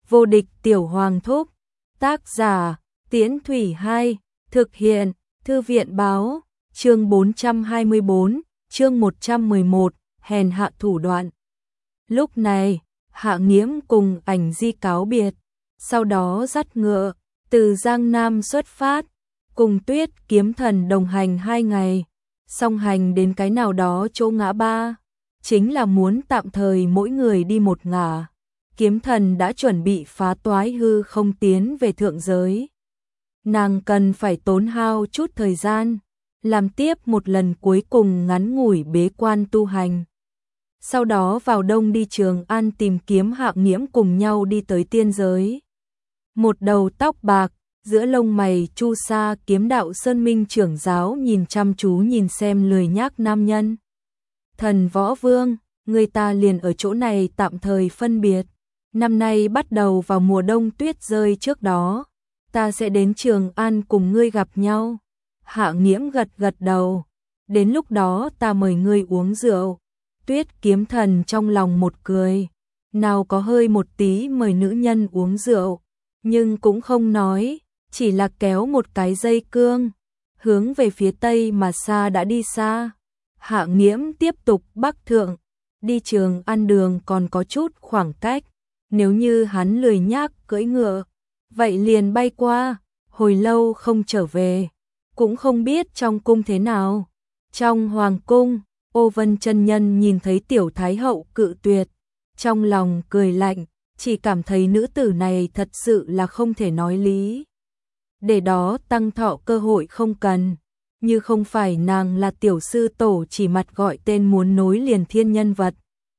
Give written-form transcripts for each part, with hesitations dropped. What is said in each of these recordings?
Vô địch tiểu hoàng thúc. Tác giả, Tiễn Thủy 2, thực hiện, Thư viện báo, chương 424, chương 111, hèn hạ thủ đoạn. Lúc này, Hạ Nghiễm cùng Ảnh Di cáo biệt, sau đó dắt ngựa, từ Giang Nam xuất phát, cùng Tuyết Kiếm Thần đồng hành 2 ngày, song hành đến cái nào đó chỗ ngã ba, chính là muốn tạm thời mỗi người đi một ngả. Kiếm Thần đã chuẩn bị phá toái hư không tiến về thượng giới. Nàng cần phải tốn hao chút thời gian, làm tiếp một lần cuối cùng ngắn ngủi bế quan tu hành. Sau đó vào đông đi Trường An tìm kiếm Hạ Nghiễm cùng nhau đi tới tiên giới. Một đầu tóc bạc, giữa lông mày chu sa Kiếm Đạo Sơn Minh trưởng giáo nhìn chăm chú nhìn xem lười nhác nam nhân. Thần Võ Vương, người ta liền ở chỗ này tạm thời phân biệt. Năm nay bắt đầu vào mùa đông tuyết rơi trước đó, ta sẽ đến Trường An cùng ngươi gặp nhau. Hạ Nghiễm gật gật đầu, đến lúc đó ta mời ngươi uống rượu. Tuyết Kiếm Thần trong lòng một cười, nào có hơi một tí mời nữ nhân uống rượu, nhưng cũng không nói, chỉ là kéo một cái dây cương, hướng về phía tây mà xa đã đi xa. Hạ Nghiễm tiếp tục bắc thượng, đi Trường An đường còn có chút khoảng cách, nếu như hắn lười nhác cưỡi ngựa, vậy liền bay qua, hồi lâu không trở về, cũng không biết trong cung thế nào. Trong hoàng cung, Ô Vân chân nhân nhìn thấy tiểu thái hậu cự tuyệt, trong lòng cười lạnh, chỉ cảm thấy nữ tử này thật sự là không thể nói lý. Để đó tăng thọ cơ hội không cần, như không phải nàng là tiểu sư tổ chỉ mặt gọi tên muốn nối liền thiên nhân vật.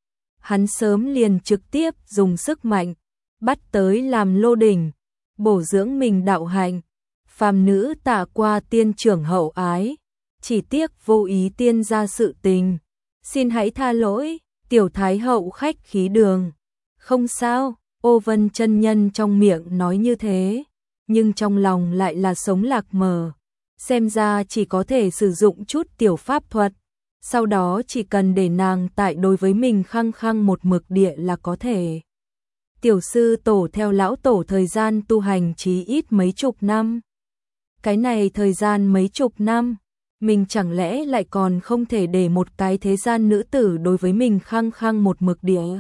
Hắn sớm liền trực tiếp dùng sức mạnh, bắt tới làm lô đỉnh, bổ dưỡng mình đạo hạnh. Phàm nữ tạ qua tiên trưởng hậu ái, chỉ tiếc vô ý tiên ra sự tình. Xin hãy tha lỗi, tiểu thái hậu khách khí đường. Không sao, Ô Vân chân nhân trong miệng nói như thế, nhưng trong lòng lại là sống lạc mờ. Xem ra chỉ có thể sử dụng chút tiểu pháp thuật, sau đó chỉ cần để nàng tại đối với mình khăng khăng một mực địa là có thể. Tiểu sư tổ theo lão tổ thời gian tu hành chí ít mấy chục năm. Cái này thời gian mấy chục năm, mình chẳng lẽ lại còn không thể để một cái thế gian nữ tử đối với mình khăng khăng một mực địa.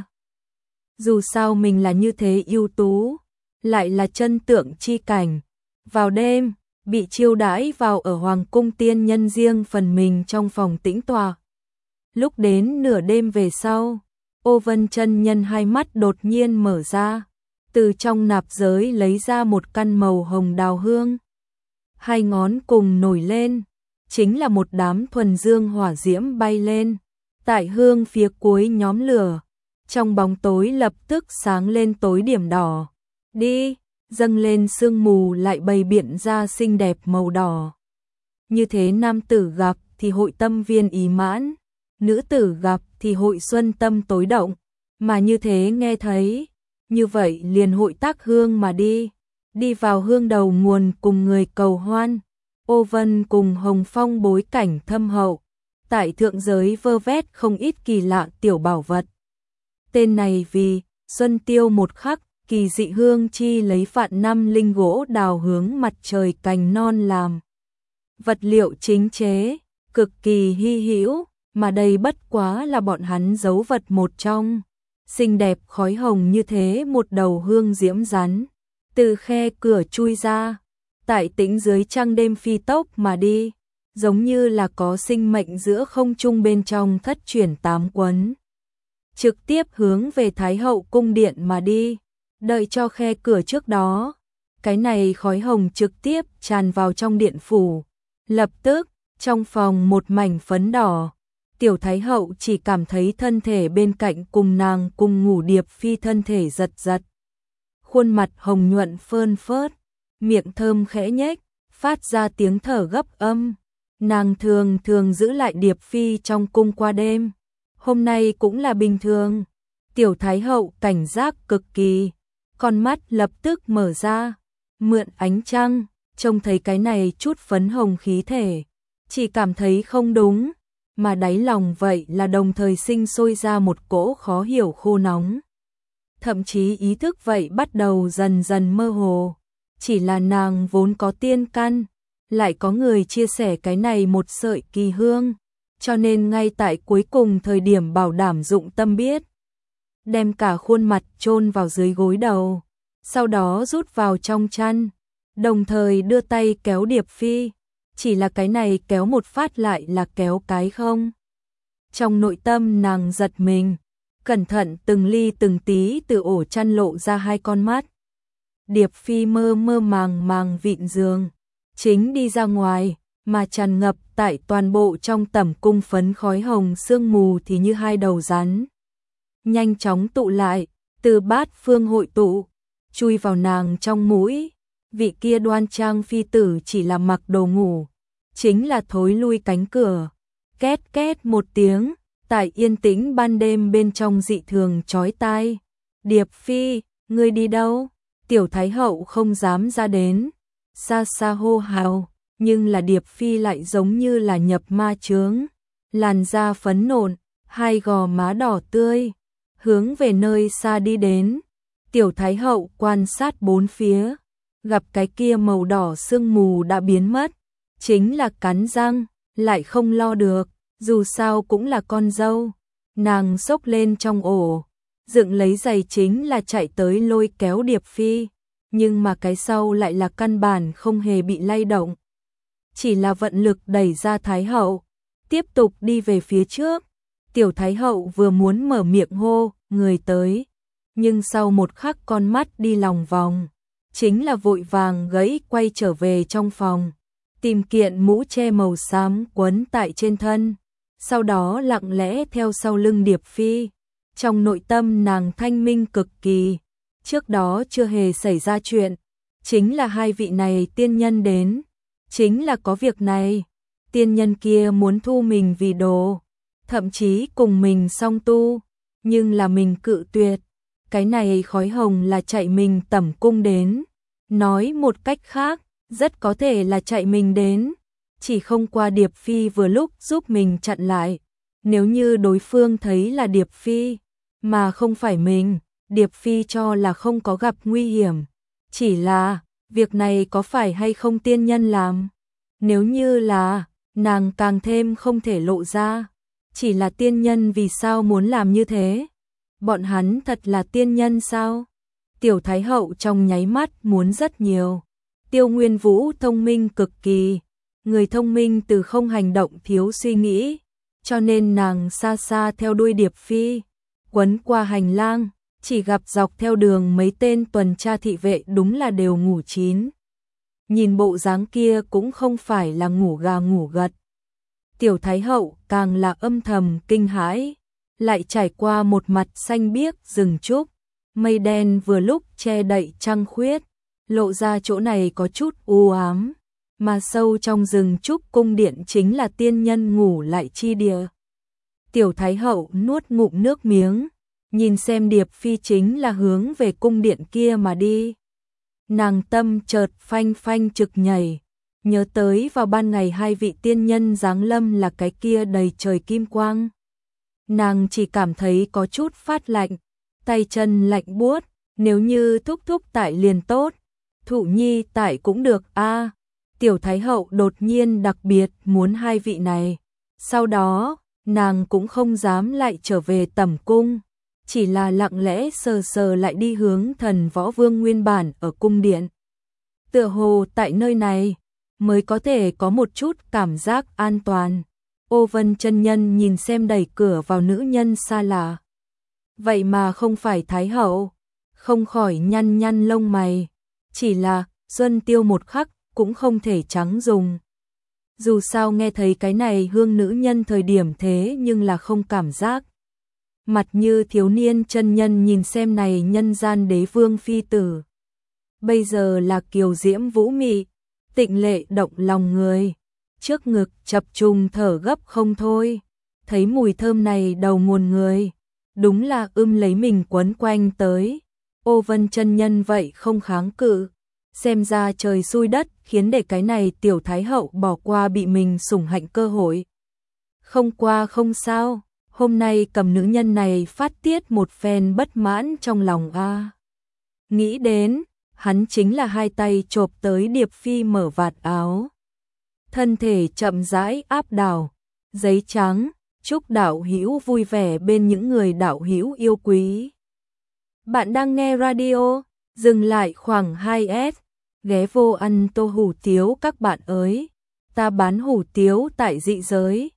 Dù sao mình là như thế ưu tú, lại là chân tượng chi cảnh. Vào đêm, bị chiêu đãi vào ở hoàng cung tiên nhân riêng phần mình trong phòng tĩnh tọa. Lúc đến nửa đêm về sau, Ô Vân chân nhân hai mắt đột nhiên mở ra, từ trong nạp giới lấy ra một căn màu hồng đào hương. Hai ngón cùng nổi lên, chính là một đám thuần dương hỏa diễm bay lên, tại hương phía cuối nhóm lửa, trong bóng tối lập tức sáng lên tối điểm đỏ. Đi, dâng lên sương mù lại bày biện ra xinh đẹp màu đỏ. Như thế nam tử gặp thì hội tâm viên ý mãn, nữ tử gặp thì hội xuân tâm tối động, mà như thế nghe thấy, như vậy liền hội tác hương mà đi. Đi vào hương đầu nguồn cùng người cầu hoan. Ô Vân cùng Hồng Phong bối cảnh thâm hậu, tại thượng giới vơ vét không ít kỳ lạ tiểu bảo vật. Tên này vì xuân tiêu một khắc, kỳ dị hương chi lấy vạn năm linh gỗ đào hướng mặt trời cành non làm. Vật liệu chính chế, cực kỳ hy hữu, mà đây bất quá là bọn hắn giấu vật một trong. Xinh đẹp khói hồng như thế một đầu hương diễm rắn, từ khe cửa chui ra, tại tĩnh dưới trăng đêm phi tốc mà đi, giống như là có sinh mệnh giữa không trung bên trong thất chuyển tám quấn. Trực tiếp hướng về Thái hậu cung điện mà đi, đợi cho khe cửa trước đó. Cái này khói hồng trực tiếp tràn vào trong điện phủ. Lập tức, trong phòng một mảnh phấn đỏ, tiểu Thái hậu chỉ cảm thấy thân thể bên cạnh cùng nàng cùng ngủ Điệp Phi thân thể giật giật. Khuôn mặt hồng nhuận phơn phớt, miệng thơm khẽ nhếch, phát ra tiếng thở gấp âm. Nàng thường thường giữ lại Điệp Phi trong cung qua đêm, hôm nay cũng là bình thường. Tiểu Thái hậu cảnh giác cực kỳ, con mắt lập tức mở ra, mượn ánh trăng, trông thấy cái này chút phấn hồng khí thể, chỉ cảm thấy không đúng, mà đáy lòng vậy là đồng thời sinh sôi ra một cỗ khó hiểu khô nóng. thậm chí ý thức vậy bắt đầu dần dần mơ hồ. Chỉ là nàng vốn có tiên căn, lại có người chia sẻ cái này một sợi kỳ hương, cho nên ngay tại cuối cùng thời điểm bảo đảm dụng tâm biết, đem cả khuôn mặt chôn vào dưới gối đầu, sau đó rút vào trong chăn, đồng thời đưa tay kéo Điệp Phi, chỉ là cái này kéo một phát lại là kéo cái không. Trong nội tâm nàng giật mình, cẩn thận từng ly từng tí từ ổ chăn lộ ra hai con mắt. Điệp Phi mơ mơ màng màng vịn giường, chính đi ra ngoài, mà tràn ngập tại toàn bộ trong tẩm cung phấn khói hồng sương mù thì như hai đầu rắn. Nhanh chóng tụ lại, từ bát phương hội tụ, chui vào nàng trong mũi. Vị kia đoan trang phi tử chỉ là mặc đồ ngủ, chính là thối lui cánh cửa. Két két một tiếng, tại yên tĩnh ban đêm bên trong dị thường chói tai. Điệp Phi, ngươi đi đâu? Tiểu Thái Hậu không dám ra đến, xa xa hô hào, nhưng là Điệp Phi lại giống như là nhập ma chướng, làn da phấn nộn, hai gò má đỏ tươi, hướng về nơi xa đi đến. Tiểu Thái Hậu quan sát bốn phía, gặp cái kia màu đỏ sương mù đã biến mất, chính là cắn răng, lại không lo được, dù sao cũng là con dâu. Nàng xốc lên trong ổ, dựng lấy giày chính là chạy tới lôi kéo Điệp Phi, nhưng mà cái sau lại là căn bản không hề bị lay động. Chỉ là vận lực đẩy ra Thái Hậu, tiếp tục đi về phía trước. Tiểu Thái Hậu vừa muốn mở miệng hô, người tới, nhưng sau một khắc con mắt đi lòng vòng, chính là vội vàng gãy quay trở về trong phòng, tìm kiện mũ che màu xám quấn tại trên thân, sau đó lặng lẽ theo sau lưng Điệp Phi. Trong nội tâm nàng thanh minh cực kỳ, trước đó chưa hề xảy ra chuyện, chính là hai vị này tiên nhân đến, chính là có việc này, tiên nhân kia muốn thu mình vì đồ, thậm chí cùng mình song tu, nhưng là mình cự tuyệt. Cái này khói hồng là chạy mình tẩm cung đến, nói một cách khác, rất có thể là chạy mình đến, chỉ không qua Điệp Phi vừa lúc giúp mình chặn lại. Nếu như đối phương thấy là Điệp Phi, mà không phải mình, Điệp Phi cho là không có gặp nguy hiểm. Chỉ là, việc này có phải hay không tiên nhân làm? Nếu như là, nàng càng thêm không thể lộ ra. Chỉ là tiên nhân vì sao muốn làm như thế? Bọn hắn thật là tiên nhân sao? Tiểu Thái Hậu trong nháy mắt muốn rất nhiều. Tiêu Nguyên Vũ thông minh cực kỳ, người thông minh từ không hành động thiếu suy nghĩ, cho nên nàng xa xa theo đuôi Điệp Phi, quấn qua hành lang, chỉ gặp dọc theo đường mấy tên tuần tra thị vệ đúng là đều ngủ chín. Nhìn bộ dáng kia cũng không phải là ngủ gà ngủ gật. Tiểu Thái Hậu càng là âm thầm kinh hãi, lại trải qua một mặt xanh biếc rừng trúc, mây đen vừa lúc che đậy trăng khuyết, lộ ra chỗ này có chút u ám, mà sâu trong rừng trúc cung điện chính là tiên nhân ngủ lại chi địa. Tiểu Thái Hậu nuốt ngụm nước miếng, nhìn xem Điệp Phi chính là hướng về cung điện kia mà đi. Nàng tâm chợt phanh phanh trực nhảy, nhớ tới vào ban ngày hai vị tiên nhân giáng lâm là cái kia đầy trời kim quang. Nàng chỉ cảm thấy có chút phát lạnh, tay chân lạnh buốt, nếu như thúc thúc tại liền tốt, Thụ Nhi tại cũng được a. Tiểu Thái Hậu đột nhiên đặc biệt muốn hai vị này. Sau đó, nàng cũng không dám lại trở về tẩm cung, chỉ là lặng lẽ sờ sờ lại đi hướng Thần Võ Vương nguyên bản ở cung điện. Tựa hồ tại nơi này mới có thể có một chút cảm giác an toàn. Ô Vân chân nhân nhìn xem đẩy cửa vào nữ nhân xa lạ, vậy mà không phải Thái Hậu, không khỏi nhăn nhăn lông mày, chỉ là Xuân Tiêu một khắc cũng không thể trắng dùng. Dù sao nghe thấy cái này hương nữ nhân thời điểm thế nhưng là không cảm giác. Mặt như thiếu niên chân nhân nhìn xem này nhân gian đế vương phi tử. Bây giờ là kiều diễm vũ mị, tịnh lệ động lòng người, trước ngực chập trùng thở gấp không thôi. Thấy mùi thơm này đầu nguồn người, đúng là lấy mình quấn quanh tới. Ô Vân chân nhân vậy không kháng cự, xem ra trời xui đất khiến để cái này Tiểu Thái Hậu bỏ qua bị mình sủng hạnh cơ hội. Không qua không sao, hôm nay cầm nữ nhân này phát tiết một phen bất mãn trong lòng a. Nghĩ đến, hắn chính là hai tay chộp tới Điệp Phi mở vạt áo. Thân thể chậm rãi áp đảo, giấy trắng, chúc đạo hữu vui vẻ bên những người đạo hữu yêu quý. Bạn đang nghe radio, dừng lại khoảng 2S, ghé vô ăn tô hủ tiếu các bạn ơi. Ta bán hủ tiếu tại dị giới,